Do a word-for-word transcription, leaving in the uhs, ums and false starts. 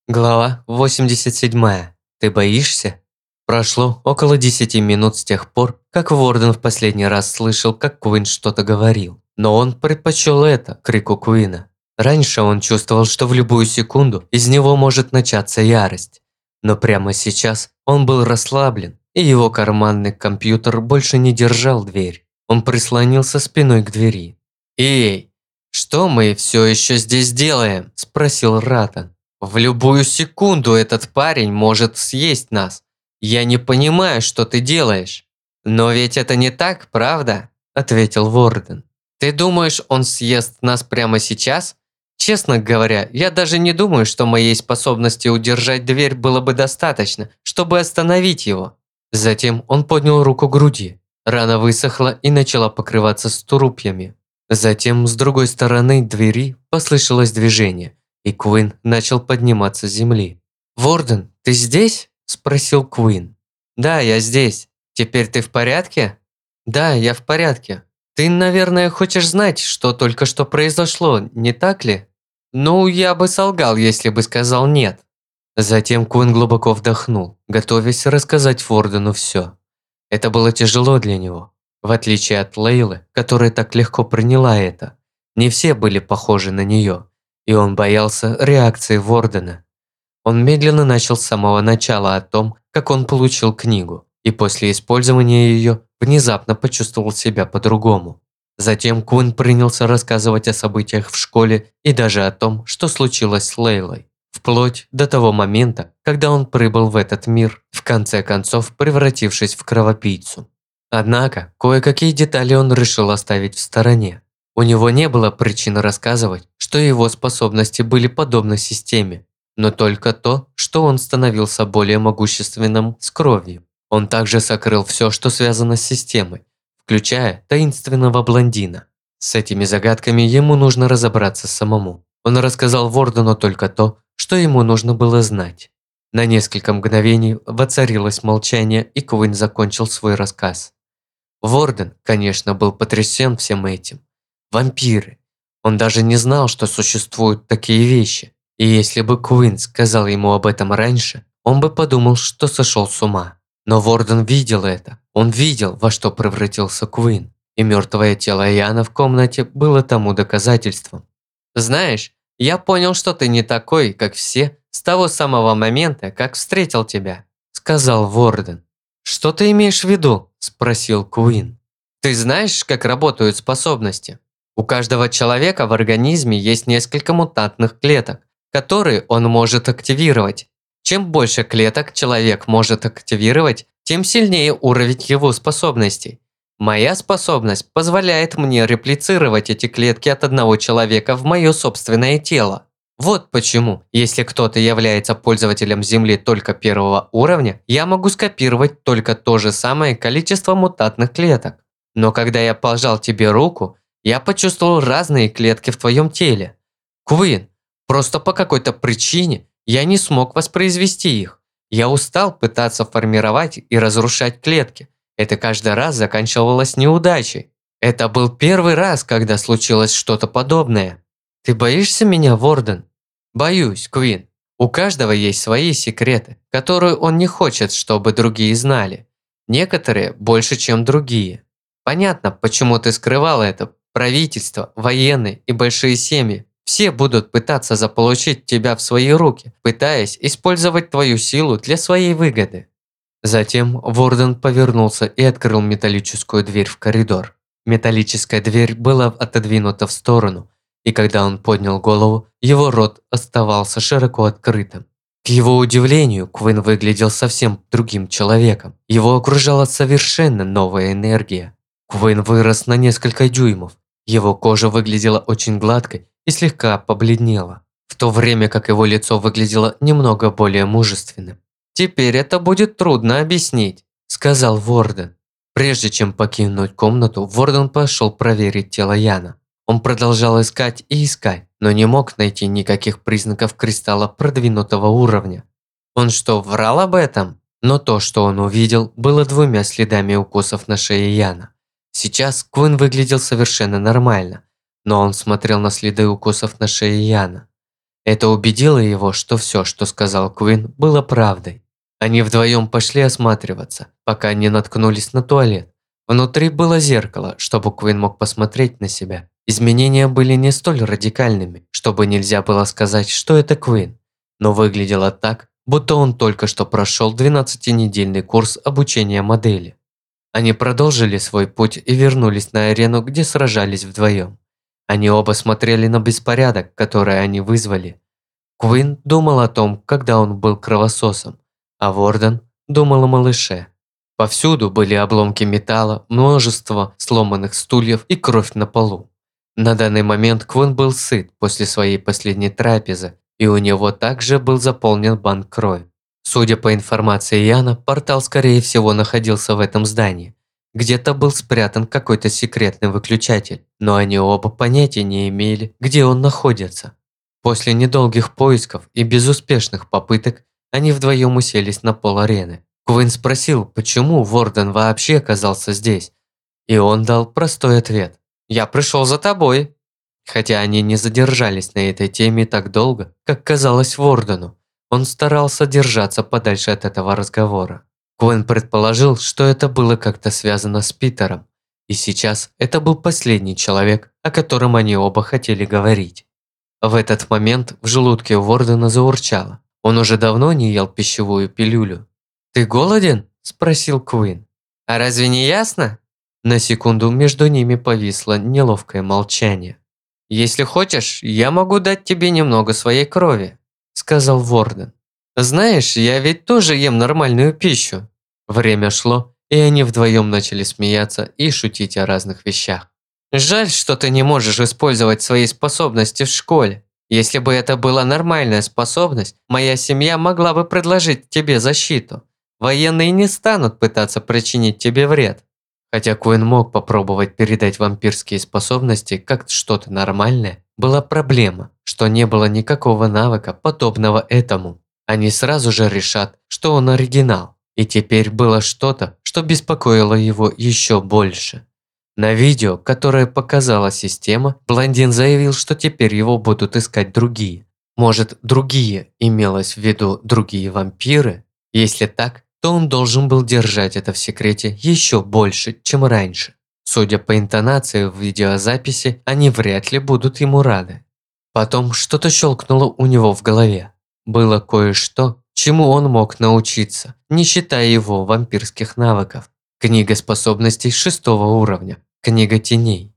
Глава восемьдесят семь. Ты боишься? Прошло около десяти минут с тех пор, как Ворден в последний раз слышал, как Куин что-то говорил. Но он предпочел это крику Куина. Раньше он чувствовал, что в любую секунду из него может начаться ярость. Но прямо сейчас он был расслаблен, и его карманный компьютер больше не держал дверь. Он прислонился спиной к двери. «Эй, что мы все еще здесь делаем?» – спросил Ратан. «В любую секунду этот парень может съесть нас. Я не понимаю, что ты делаешь». «Но ведь это не так, правда?» – ответил Ворден. «Ты думаешь, он съест нас прямо сейчас? Честно говоря, я даже не думаю, что моей способности удержать дверь было бы достаточно, чтобы остановить его». Затем он поднял руку к груди. Рана высохла и начала покрываться струпьями. Затем с другой стороны двери послышалось движение, и Куин начал подниматься с земли. «Ворден, ты здесь?» – спросил Куин. «Да, я здесь. Теперь ты в порядке?» «Да, я в порядке. Ты, наверное, хочешь знать, что только что произошло, не так ли?» «Ну, я бы солгал, если бы сказал нет». Затем Куин глубоко вдохнул, готовясь рассказать Вордену все. Это было тяжело для него. В отличие от Лейлы, которая так легко приняла это, не все были похожи на нее, и он боялся реакции Вордена. Он медленно начал с самого начала о том, как он получил книгу, и после использования ее внезапно почувствовал себя по-другому. Затем Куин принялся рассказывать о событиях в школе и даже о том, что случилось с Лейлой, вплоть до того момента, когда он прибыл в этот мир, в конце концов превратившись в кровопийцу. Однако, кое-какие детали он решил оставить в стороне. У него не было причин рассказывать, что его способности были подобны системе, но только то, что он становился более могущественным с кровью. Он также сокрыл все, что связано с системой, включая таинственного блондина. С этими загадками ему нужно разобраться самому. Он рассказал Вордену только то, что ему нужно было знать. На несколько мгновений воцарилось молчание, и Куин закончил свой рассказ. Ворден, конечно, был потрясен всем этим. Вампиры. Он даже не знал, что существуют такие вещи. И если бы Куин сказал ему об этом раньше, он бы подумал, что сошел с ума. Но Ворден видел это. Он видел, во что превратился Куин. И мертвое тело Яна в комнате было тому доказательством. «Знаешь, я понял, что ты не такой, как все, с того самого момента, как встретил тебя», – сказал Ворден. «Что ты имеешь в виду?» – спросил Куин. «Ты знаешь, как работают способности? У каждого человека в организме есть несколько мутантных клеток, которые он может активировать. Чем больше клеток человек может активировать, тем сильнее уровень его способностей. Моя способность позволяет мне реплицировать эти клетки от одного человека в мое собственное тело. Вот почему, если кто-то является пользователем Земли только первого уровня, я могу скопировать только то же самое количество мутантных клеток. Но когда я пожал тебе руку, я почувствовал разные клетки в твоем теле. Куин, просто по какой-то причине я не смог воспроизвести их. Я устал пытаться формировать и разрушать клетки. Это каждый раз заканчивалось неудачей. Это был первый раз, когда случилось что-то подобное. Ты боишься меня, Ворден? Боюсь, Куин. У каждого есть свои секреты, которые он не хочет, чтобы другие знали. Некоторые больше, чем другие. Понятно, почему ты скрывал это. Правительство, военные и большие семьи. Все будут пытаться заполучить тебя в свои руки, пытаясь использовать твою силу для своей выгоды. Затем Ворден повернулся и открыл металлическую дверь в коридор. Металлическая дверь была отодвинута в сторону, и когда он поднял голову, его рот оставался широко открытым. К его удивлению, Куин выглядел совсем другим человеком. Его окружала совершенно новая энергия. Куин вырос на несколько дюймов. Его кожа выглядела очень гладкой и слегка побледнела, в то время как его лицо выглядело немного более мужественным. «Теперь это будет трудно объяснить», – сказал Ворден. Прежде чем покинуть комнату, Ворден пошел проверить тело Яна. Он продолжал искать и искать, но не мог найти никаких признаков кристалла продвинутого уровня. Он что, врал об этом? Но то, что он увидел, было двумя следами укусов на шее Яна. Сейчас Куин выглядел совершенно нормально, но он смотрел на следы укусов на шее Яна. Это убедило его, что все, что сказал Квин, было правдой. Они вдвоем пошли осматриваться, пока не наткнулись на туалет. Внутри было зеркало, чтобы Квин мог посмотреть на себя. Изменения были не столь радикальными, чтобы нельзя было сказать, что это Квин, но выглядело так, будто он только что прошел двенадцатинедельный курс обучения модели. Они продолжили свой путь и вернулись на арену, где сражались вдвоем. Они оба смотрели на беспорядок, который они вызвали. Квин думал о том, когда он был кровососом, а Ворден думал о малыше. Повсюду были обломки металла, множество сломанных стульев и кровь на полу. На данный момент Квин был сыт после своей последней трапезы, и у него также был заполнен банк крови. Судя по информации Яна, портал скорее всего находился в этом здании. Где-то был спрятан какой-то секретный выключатель, но они оба понятия не имели, где он находится. После недолгих поисков и безуспешных попыток, они вдвоем уселись на пол арены. Квин спросил, почему Ворден вообще оказался здесь, и он дал простой ответ. «Я пришел за тобой». Хотя они не задержались на этой теме так долго, как казалось Вордену, он старался держаться подальше от этого разговора. Квин предположил, что это было как-то связано с Питером, и сейчас это был последний человек, о котором они оба хотели говорить. В этот момент в желудке Вордена заурчало. Он уже давно не ел пищевую пилюлю. «Ты голоден?» – спросил Квин. «А разве не ясно?» На секунду между ними повисло неловкое молчание. «Если хочешь, я могу дать тебе немного своей крови», – сказал Ворден. «Знаешь, я ведь тоже ем нормальную пищу». Время шло, и они вдвоем начали смеяться и шутить о разных вещах. «Жаль, что ты не можешь использовать свои способности в школе. Если бы это была нормальная способность, моя семья могла бы предложить тебе защиту. Военные не станут пытаться причинить тебе вред». Хотя Квин мог попробовать передать вампирские способности как что-то нормальное, была проблема, что не было никакого навыка, подобного этому. Они сразу же решат, что он оригинал. И теперь было что-то, что беспокоило его еще больше. На видео, которое показала система, блондин заявил, что теперь его будут искать другие. Может, другие имелось в виду другие вампиры? Если так, то он должен был держать это в секрете еще больше, чем раньше. Судя по интонации в видеозаписи, они вряд ли будут ему рады. Потом что-то щелкнуло у него в голове. Было кое-что, чему он мог научиться, не считая его вампирских навыков. Книга способностей шестого уровня. Книга теней.